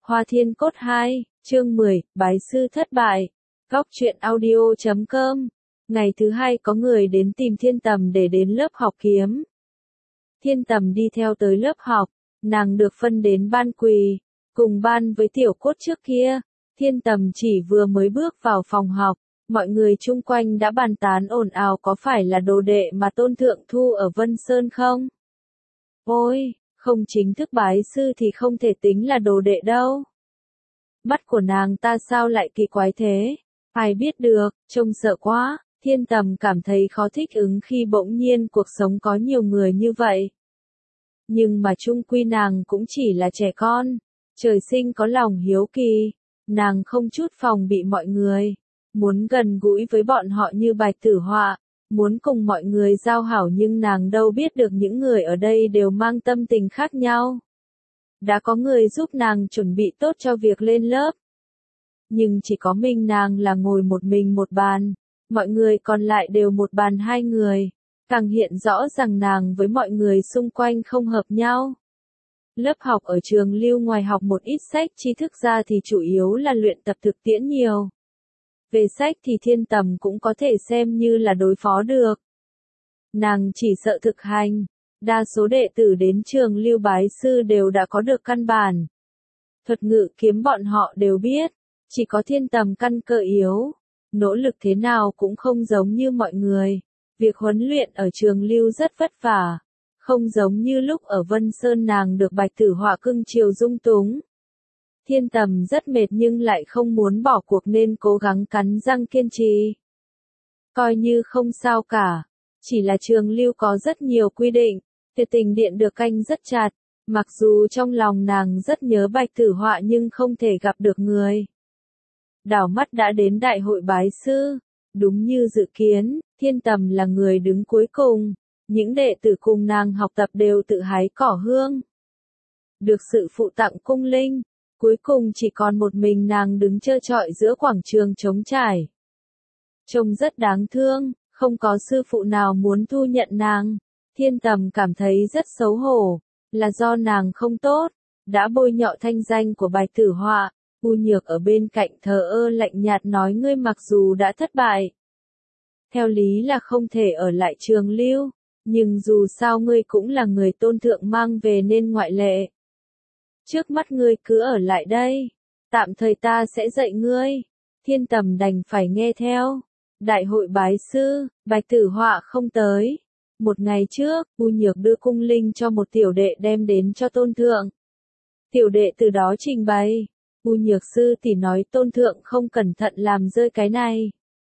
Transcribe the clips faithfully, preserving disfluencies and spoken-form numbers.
Hoa Thiên Cốt hai, chương mười, bái sư thất bại. Góc truyện audio chấm com. Ngày thứ hai có người đến tìm Thiên Tầm để đến lớp học kiếm. Thiên Tầm đi theo tới lớp học, nàng được phân đến ban quỳ, cùng ban với Tiểu Cốt trước kia. Thiên Tầm chỉ vừa mới bước vào phòng học, mọi người chung quanh đã bàn tán ồn ào có phải là đồ đệ mà Tôn Thượng thu ở Vân Sơn không? Ôi, không chính thức bái sư thì không thể tính là đồ đệ đâu. Mắt của nàng ta sao lại kỳ quái thế? Ai biết được, trông sợ quá. Thiên Tầm cảm thấy khó thích ứng khi bỗng nhiên cuộc sống có nhiều người như vậy. Nhưng mà chung quy nàng cũng chỉ là trẻ con, trời sinh có lòng hiếu kỳ, nàng không chút phòng bị mọi người, muốn gần gũi với bọn họ như Bạch Tử Họa, muốn cùng mọi người giao hảo, nhưng nàng đâu biết được những người ở đây đều mang tâm tình khác nhau. Đã có người giúp nàng chuẩn bị tốt cho việc lên lớp, nhưng chỉ có mình nàng là ngồi một mình một bàn, mọi người còn lại đều một bàn hai người, càng hiện rõ rằng nàng với mọi người xung quanh không hợp nhau. Lớp học ở trường Lưu ngoài học một ít sách tri thức ra thì chủ yếu là luyện tập thực tiễn nhiều. Về sách thì Thiên Tầm cũng có thể xem như là đối phó được. Nàng chỉ sợ thực hành, đa số đệ tử đến trường Lưu bái sư đều đã có được căn bản. Thuật ngự kiếm bọn họ đều biết, chỉ có Thiên Tầm căn cơ yếu, nỗ lực thế nào cũng không giống như mọi người. Việc huấn luyện ở trường Lưu rất vất vả, không giống như lúc ở Vân Sơn nàng được Bạch Tử Họa cưng chiều dung túng. Thiên Tầm rất mệt nhưng lại không muốn bỏ cuộc nên cố gắng cắn răng kiên trì. Coi như không sao cả, chỉ là trường Lưu có rất nhiều quy định, tuyệt tình điện được canh rất chặt, mặc dù trong lòng nàng rất nhớ Bạch Tử Họa nhưng không thể gặp được người. Đảo mắt đã đến đại hội bái sư, đúng như dự kiến, Thiên Tầm là người đứng cuối cùng, những đệ tử cùng nàng học tập đều tự hái cỏ hương. Được sự phụ tặng cung linh, cuối cùng chỉ còn một mình nàng đứng trơ trọi giữa quảng trường trống trải. Trông rất đáng thương, không có sư phụ nào muốn thu nhận nàng. Thiên Tầm cảm thấy rất xấu hổ, là do nàng không tốt, đã bôi nhọ thanh danh của Bạch Tử Họa. U Nhược ở bên cạnh thờ ơ lạnh nhạt nói, ngươi mặc dù đã thất bại, theo lý là không thể ở lại trường Lưu, nhưng dù sao ngươi cũng là người Tôn Thượng mang về nên ngoại lệ. Trước mắt ngươi cứ ở lại đây, tạm thời ta sẽ dạy ngươi. Thiên Tầm đành phải nghe theo. Đại hội bái sư, Bạch Tử Họa không tới. Một ngày trước, U Nhược đưa cung linh cho một tiểu đệ đem đến cho Tôn Thượng. Tiểu đệ từ đó trình bày. U Nhược sư tỷ nói Tôn Thượng không cẩn thận làm rơi cái này.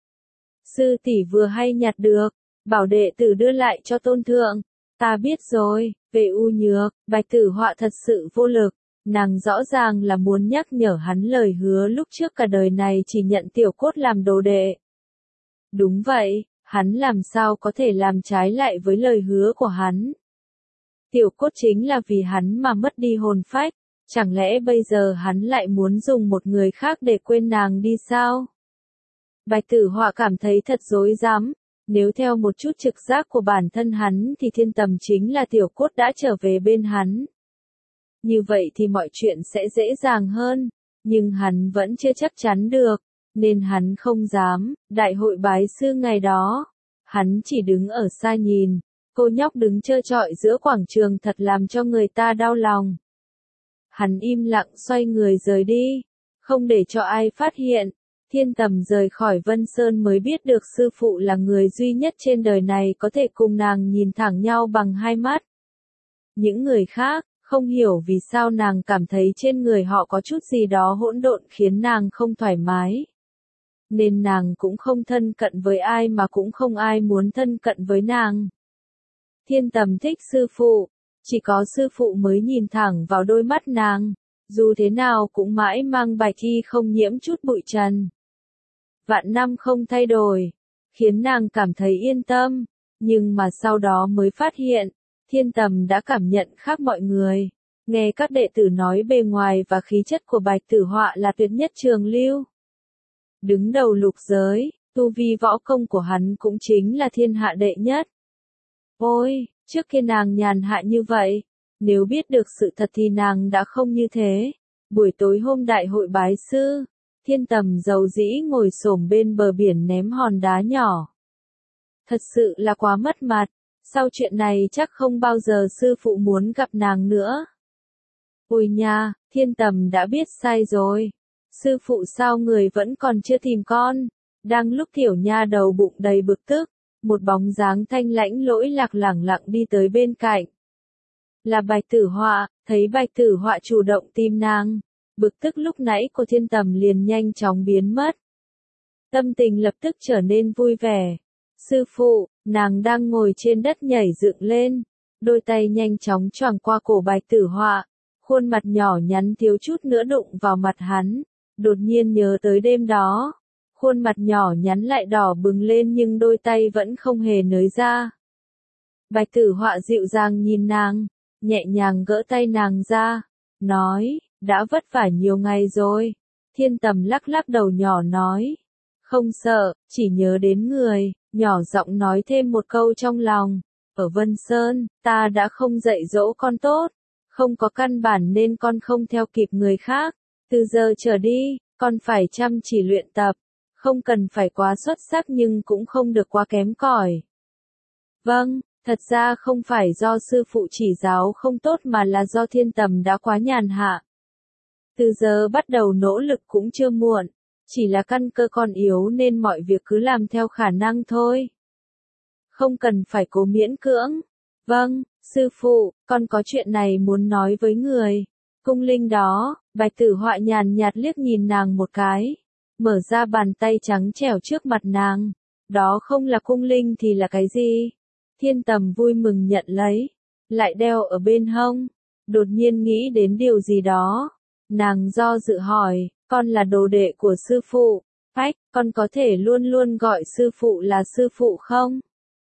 Sư tỷ vừa hay nhặt được, bảo đệ tử đưa lại cho Tôn Thượng. Ta biết rồi. Về U Nhược, Bạch Tử Họa thật sự vô lực. Nàng rõ ràng là muốn nhắc nhở hắn lời hứa lúc trước cả đời này chỉ nhận Tiểu Cốt làm đồ đệ. Đúng vậy, hắn làm sao có thể làm trái lại với lời hứa của hắn. Tiểu Cốt chính là vì hắn mà mất đi hồn phách, chẳng lẽ bây giờ hắn lại muốn dùng một người khác để quên nàng đi sao? Bạch Tử Họa cảm thấy thật rối rắm, nếu theo một chút trực giác của bản thân hắn thì Thiên Tầm chính là Tiểu Cốt đã trở về bên hắn. Như vậy thì mọi chuyện sẽ dễ dàng hơn, nhưng hắn vẫn chưa chắc chắn được, nên hắn không dám. Đại hội bái sư ngày đó, hắn chỉ đứng ở xa nhìn, cô nhóc đứng trơ trọi giữa quảng trường thật làm cho người ta đau lòng. Hắn im lặng xoay người rời đi, không để cho ai phát hiện. Thiên Tầm rời khỏi Vân Sơn mới biết được sư phụ là người duy nhất trên đời này có thể cùng nàng nhìn thẳng nhau bằng hai mắt. Những người khác, không hiểu vì sao nàng cảm thấy trên người họ có chút gì đó hỗn độn khiến nàng không thoải mái. Nên nàng cũng không thân cận với ai mà cũng không ai muốn thân cận với nàng. Thiên Tầm thích sư phụ, chỉ có sư phụ mới nhìn thẳng vào đôi mắt nàng, dù thế nào cũng mãi mang bạch y không nhiễm chút bụi trần. Vạn năm không thay đổi, khiến nàng cảm thấy yên tâm, nhưng mà sau đó mới phát hiện, Thiên Tầm đã cảm nhận khác mọi người. Nghe các đệ tử nói bề ngoài và khí chất của Bạch Tử Họa là tuyệt nhất trường Lưu. Đứng đầu lục giới, tu vi võ công của hắn cũng chính là thiên hạ đệ nhất. Ôi, trước kia nàng nhàn hạ như vậy, nếu biết được sự thật thì nàng đã không như thế. Buổi tối hôm đại hội bái sư, Thiên Tầm dầu dĩ ngồi xổm bên bờ biển ném hòn đá nhỏ. Thật sự là quá mất mặt, sau chuyện này chắc không bao giờ sư phụ muốn gặp nàng nữa. Ôi nha, Thiên Tầm đã biết sai rồi. Sư phụ sao người vẫn còn chưa tìm con? Đang lúc tiểu nha đầu bụng đầy bực tức, một bóng dáng thanh lãnh lỗi lạc lẳng lặng đi tới bên cạnh. Là Bạch Tử Họa, thấy Bạch Tử Họa chủ động tìm nàng, bực tức lúc nãy của Thiên Tầm liền nhanh chóng biến mất. Tâm tình lập tức trở nên vui vẻ. Sư phụ, nàng đang ngồi trên đất nhảy dựng lên, đôi tay nhanh chóng choàng qua cổ Bạch Tử Họa, khuôn mặt nhỏ nhắn thiếu chút nữa đụng vào mặt hắn, đột nhiên nhớ tới đêm đó. Khuôn mặt nhỏ nhắn lại đỏ bừng lên nhưng đôi tay vẫn không hề nới ra. Bạch Tử Họa dịu dàng nhìn nàng, nhẹ nhàng gỡ tay nàng ra, nói, đã vất vả nhiều ngày rồi. Thiên Tầm lắc lắc đầu nhỏ nói, không sợ, chỉ nhớ đến người, nhỏ giọng nói thêm một câu trong lòng. Ở Vân Sơn, ta đã không dạy dỗ con tốt, không có căn bản nên con không theo kịp người khác. Từ giờ trở đi, con phải chăm chỉ luyện tập. Không cần phải quá xuất sắc nhưng cũng không được quá kém cỏi. Vâng, thật ra không phải do sư phụ chỉ giáo không tốt mà là do Thiên Tầm đã quá nhàn hạ. Từ giờ bắt đầu nỗ lực cũng chưa muộn, chỉ là căn cơ còn yếu nên mọi việc cứ làm theo khả năng thôi. Không cần phải cố miễn cưỡng. Vâng, sư phụ, con có chuyện này muốn nói với người. Cung linh đó, Bạch Tử Họa nhàn nhạt liếc nhìn nàng một cái. Mở ra bàn tay trắng trẻo trước mặt nàng. Đó không là cung linh thì là cái gì? Thiên Tầm vui mừng nhận lấy. Lại đeo ở bên hông. Đột nhiên nghĩ đến điều gì đó. Nàng do dự hỏi, con là đồ đệ của sư phụ. Ách, con có thể luôn luôn gọi sư phụ là sư phụ không?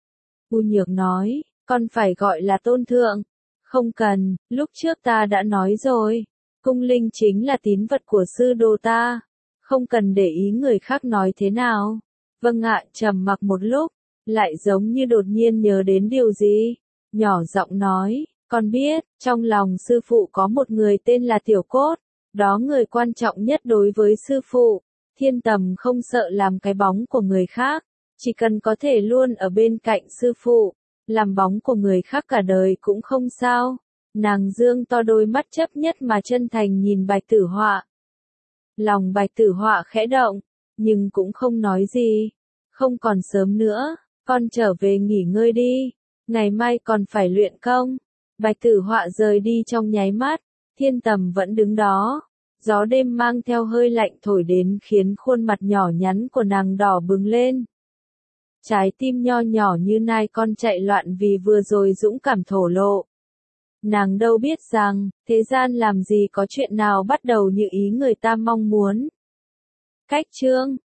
U Nhược nói, con phải gọi là tôn thượng. Không cần, lúc trước ta đã nói rồi. Cung linh chính là tín vật của sư đồ ta. Không cần để ý người khác nói thế nào. Vâng ạ, trầm mặc một lúc, lại giống như đột nhiên nhớ đến điều gì. Nhỏ giọng nói, con biết, trong lòng sư phụ có một người tên là Tiểu Cốt. Đó người quan trọng nhất đối với sư phụ. Thiên Tầm không sợ làm cái bóng của người khác. Chỉ cần có thể luôn ở bên cạnh sư phụ. Làm bóng của người khác cả đời cũng không sao. Nàng dương to đôi mắt chấp nhất mà chân thành nhìn Bạch Tử Họa. Lòng Bạch Tử Họa khẽ động, nhưng cũng không nói gì. Không còn sớm nữa, con trở về nghỉ ngơi đi. Ngày mai còn phải luyện công. Bạch Tử Họa rời đi trong nháy mắt. Thiên Tầm vẫn đứng đó. Gió đêm mang theo hơi lạnh thổi đến khiến khuôn mặt nhỏ nhắn của nàng đỏ bừng lên. Trái tim nho nhỏ như nai con chạy loạn vì vừa rồi dũng cảm thổ lộ. Nàng đâu biết rằng, thế gian làm gì có chuyện nào bắt đầu như ý người ta mong muốn. Cách chương